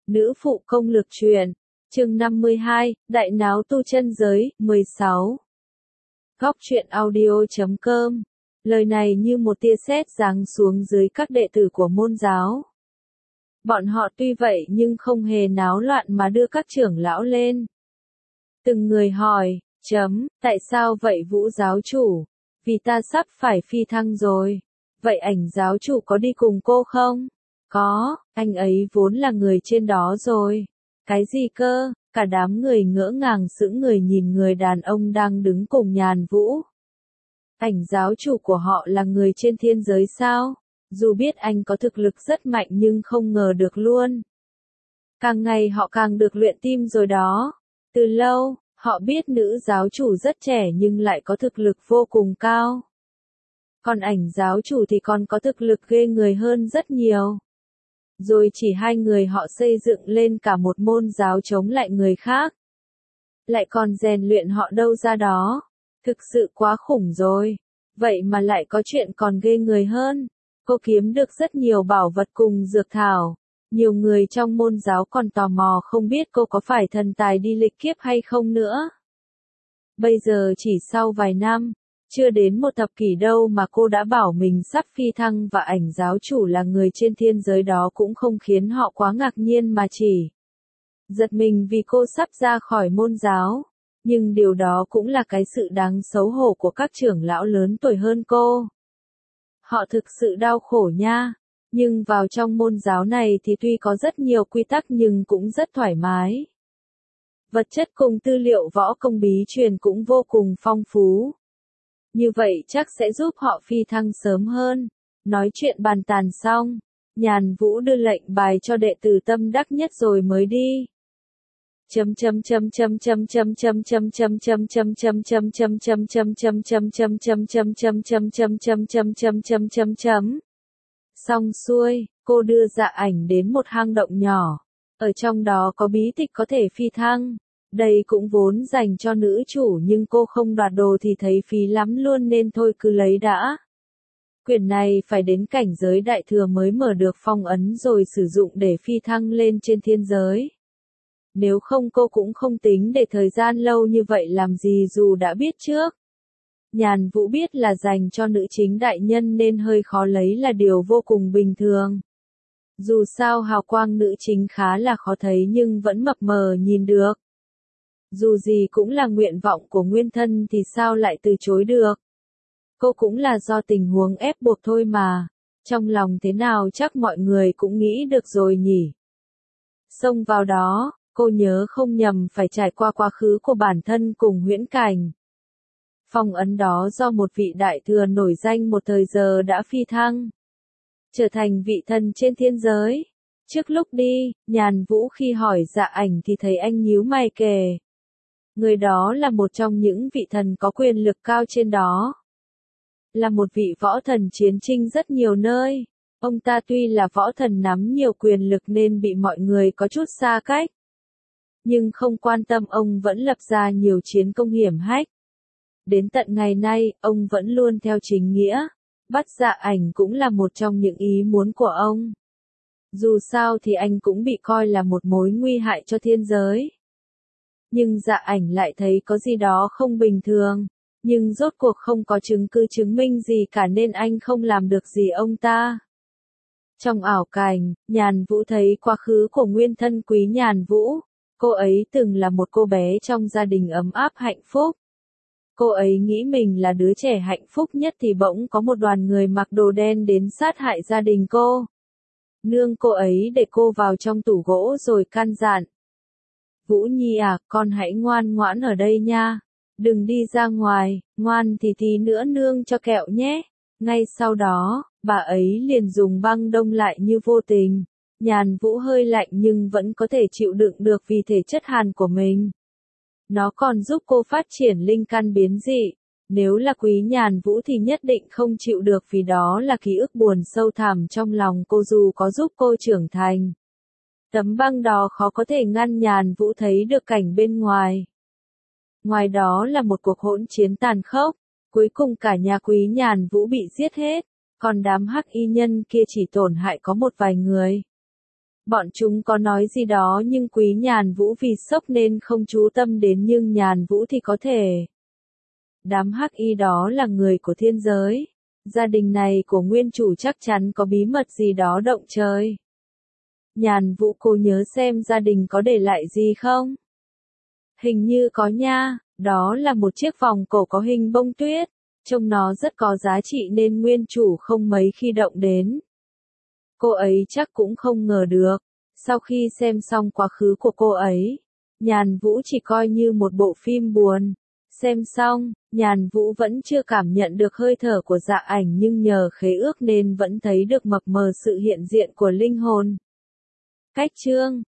Nữ phụ công lược truyện, chương 52, đại náo tu chân giới, 16. Góc truyện audio.com. Lời này như một tia sét giáng xuống dưới các đệ tử của môn giáo. Bọn họ tuy vậy nhưng không hề náo loạn mà đưa các trưởng lão lên. Từng người hỏi, tại sao vậy Vũ giáo chủ? Vì ta sắp phải phi thăng rồi. Vậy Ảnh giáo chủ có đi cùng cô không? Có, anh ấy vốn là người trên đó rồi. Cái gì cơ? Cả đám người ngỡ ngàng sững người nhìn người đàn ông đang đứng cùng Nhàn Vũ. Ảnh giáo chủ của họ là người trên thiên giới sao? Dù biết anh có thực lực rất mạnh nhưng không ngờ được luôn. Càng ngày họ càng được luyện tim rồi đó. Từ lâu, họ biết nữ giáo chủ rất trẻ nhưng lại có thực lực vô cùng cao. Còn Ảnh giáo chủ thì còn có thực lực ghê người hơn rất nhiều. Rồi chỉ hai người họ xây dựng lên cả một môn giáo chống lại người khác. Lại còn rèn luyện họ đâu ra đó. Thực sự quá khủng rồi. Vậy mà lại có chuyện còn ghê người hơn. Cô kiếm được rất nhiều bảo vật cùng dược thảo. Nhiều người trong môn giáo còn tò mò không biết cô có phải thần tài đi lịch kiếp hay không nữa. Bây giờ chỉ sau vài năm, chưa đến một thập kỷ đâu mà cô đã bảo mình sắp phi thăng và Ảnh giáo chủ là người trên thiên giới đó cũng không khiến họ quá ngạc nhiên mà chỉ giật mình vì cô sắp ra khỏi môn giáo. Nhưng điều đó cũng là cái sự đáng xấu hổ của các trưởng lão lớn tuổi hơn cô. Họ thực sự đau khổ nha. Nhưng vào trong môn giáo này thì tuy có rất nhiều quy tắc nhưng cũng rất thoải mái. Vật chất cùng tư liệu võ công bí truyền cũng vô cùng phong phú. Như vậy chắc sẽ giúp họ phi thăng sớm hơn. Nói chuyện bàn tàn xong, Nhàn Vũ đưa lệnh bài cho đệ tử tâm đắc nhất rồi mới đi. Xong xuôi, cô đưa Dạ Ảnh đến một hang động nhỏ. Ở trong đó có bí tịch có thể phi thăng. Đây cũng vốn dành cho nữ chủ nhưng cô không đoạt đồ thì thấy phí lắm luôn nên thôi cứ lấy đã. Quyển này phải đến cảnh giới đại thừa mới mở được phong ấn rồi sử dụng để phi thăng lên trên thiên giới. Nếu không cô cũng không tính để thời gian lâu như vậy làm gì dù đã biết trước. Nhàn Vũ biết là dành cho nữ chính đại nhân nên hơi khó lấy là điều vô cùng bình thường. Dù sao hào quang nữ chính khá là khó thấy nhưng vẫn mập mờ nhìn được. Dù gì cũng là nguyện vọng của nguyên thân thì sao lại từ chối được. Cô cũng là do tình huống ép buộc thôi mà. Trong lòng thế nào chắc mọi người cũng nghĩ được rồi nhỉ. Xông vào đó, cô nhớ không nhầm phải trải qua quá khứ của bản thân cùng huyễn cảnh. Phong ấn đó do một vị đại thừa nổi danh một thời giờ đã phi thăng. Trở thành vị thần trên thiên giới. Trước lúc đi, Nhàn Vũ khi hỏi Dạ Ảnh thì thấy anh nhíu mày kể. Người đó là một trong những vị thần có quyền lực cao trên đó. Là một vị võ thần chiến chinh rất nhiều nơi. Ông ta tuy là võ thần nắm nhiều quyền lực nên bị mọi người có chút xa cách. Nhưng không quan tâm ông vẫn lập ra nhiều chiến công hiểm hách. Đến tận ngày nay, ông vẫn luôn theo chính nghĩa. Bắt Dạ Ảnh cũng là một trong những ý muốn của ông. Dù sao thì anh cũng bị coi là một mối nguy hại cho thiên giới. Nhưng Dạ Ảnh lại thấy có gì đó không bình thường. Nhưng rốt cuộc không có chứng cứ chứng minh gì cả nên anh không làm được gì ông ta. Trong ảo cảnh, Nhàn Vũ thấy quá khứ của nguyên thân Quý Nhàn Vũ. Cô ấy từng là một cô bé trong gia đình ấm áp hạnh phúc. Cô ấy nghĩ mình là đứa trẻ hạnh phúc nhất thì bỗng có một đoàn người mặc đồ đen đến sát hại gia đình cô. Nương cô ấy để cô vào trong tủ gỗ rồi căn dặn. Vũ Nhi à, con hãy ngoan ngoãn ở đây nha. Đừng đi ra ngoài, ngoan thì tí nữa nương cho kẹo nhé. Ngay sau đó, bà ấy liền dùng băng đông lại như vô tình. Nhàn Vũ hơi lạnh nhưng vẫn có thể chịu đựng được vì thể chất hàn của mình. Nó còn giúp cô phát triển linh căn biến dị. Nếu là Quý Nhàn Vũ thì nhất định không chịu được vì đó là ký ức buồn sâu thẳm trong lòng cô dù có giúp cô trưởng thành. Tấm băng đó khó có thể ngăn Nhàn Vũ thấy được cảnh bên ngoài. Ngoài đó là một cuộc hỗn chiến tàn khốc. Cuối cùng cả nhà Quý Nhàn Vũ bị giết hết. Còn đám hắc y nhân kia chỉ tổn hại có một vài người. Bọn chúng có nói gì đó nhưng Quý Nhàn Vũ vì sốc nên không chú tâm đến, nhưng Nhàn Vũ thì có thể. Đám hắc y đó là người của thiên giới. Gia đình này của nguyên chủ chắc chắn có bí mật gì đó động trời. Nhàn Vũ cô nhớ xem gia đình có để lại gì không? Hình như có nha, đó là một chiếc vòng cổ có hình bông tuyết. Trông nó rất có giá trị nên nguyên chủ không mấy khi động đến. Cô ấy chắc cũng không ngờ được. Sau khi xem xong quá khứ của cô ấy, Nhàn Vũ chỉ coi như một bộ phim buồn. Xem xong, Nhàn Vũ vẫn chưa cảm nhận được hơi thở của Dạ Ảnh, nhưng nhờ khế ước nên vẫn thấy được mập mờ sự hiện diện của linh hồn. Cách chương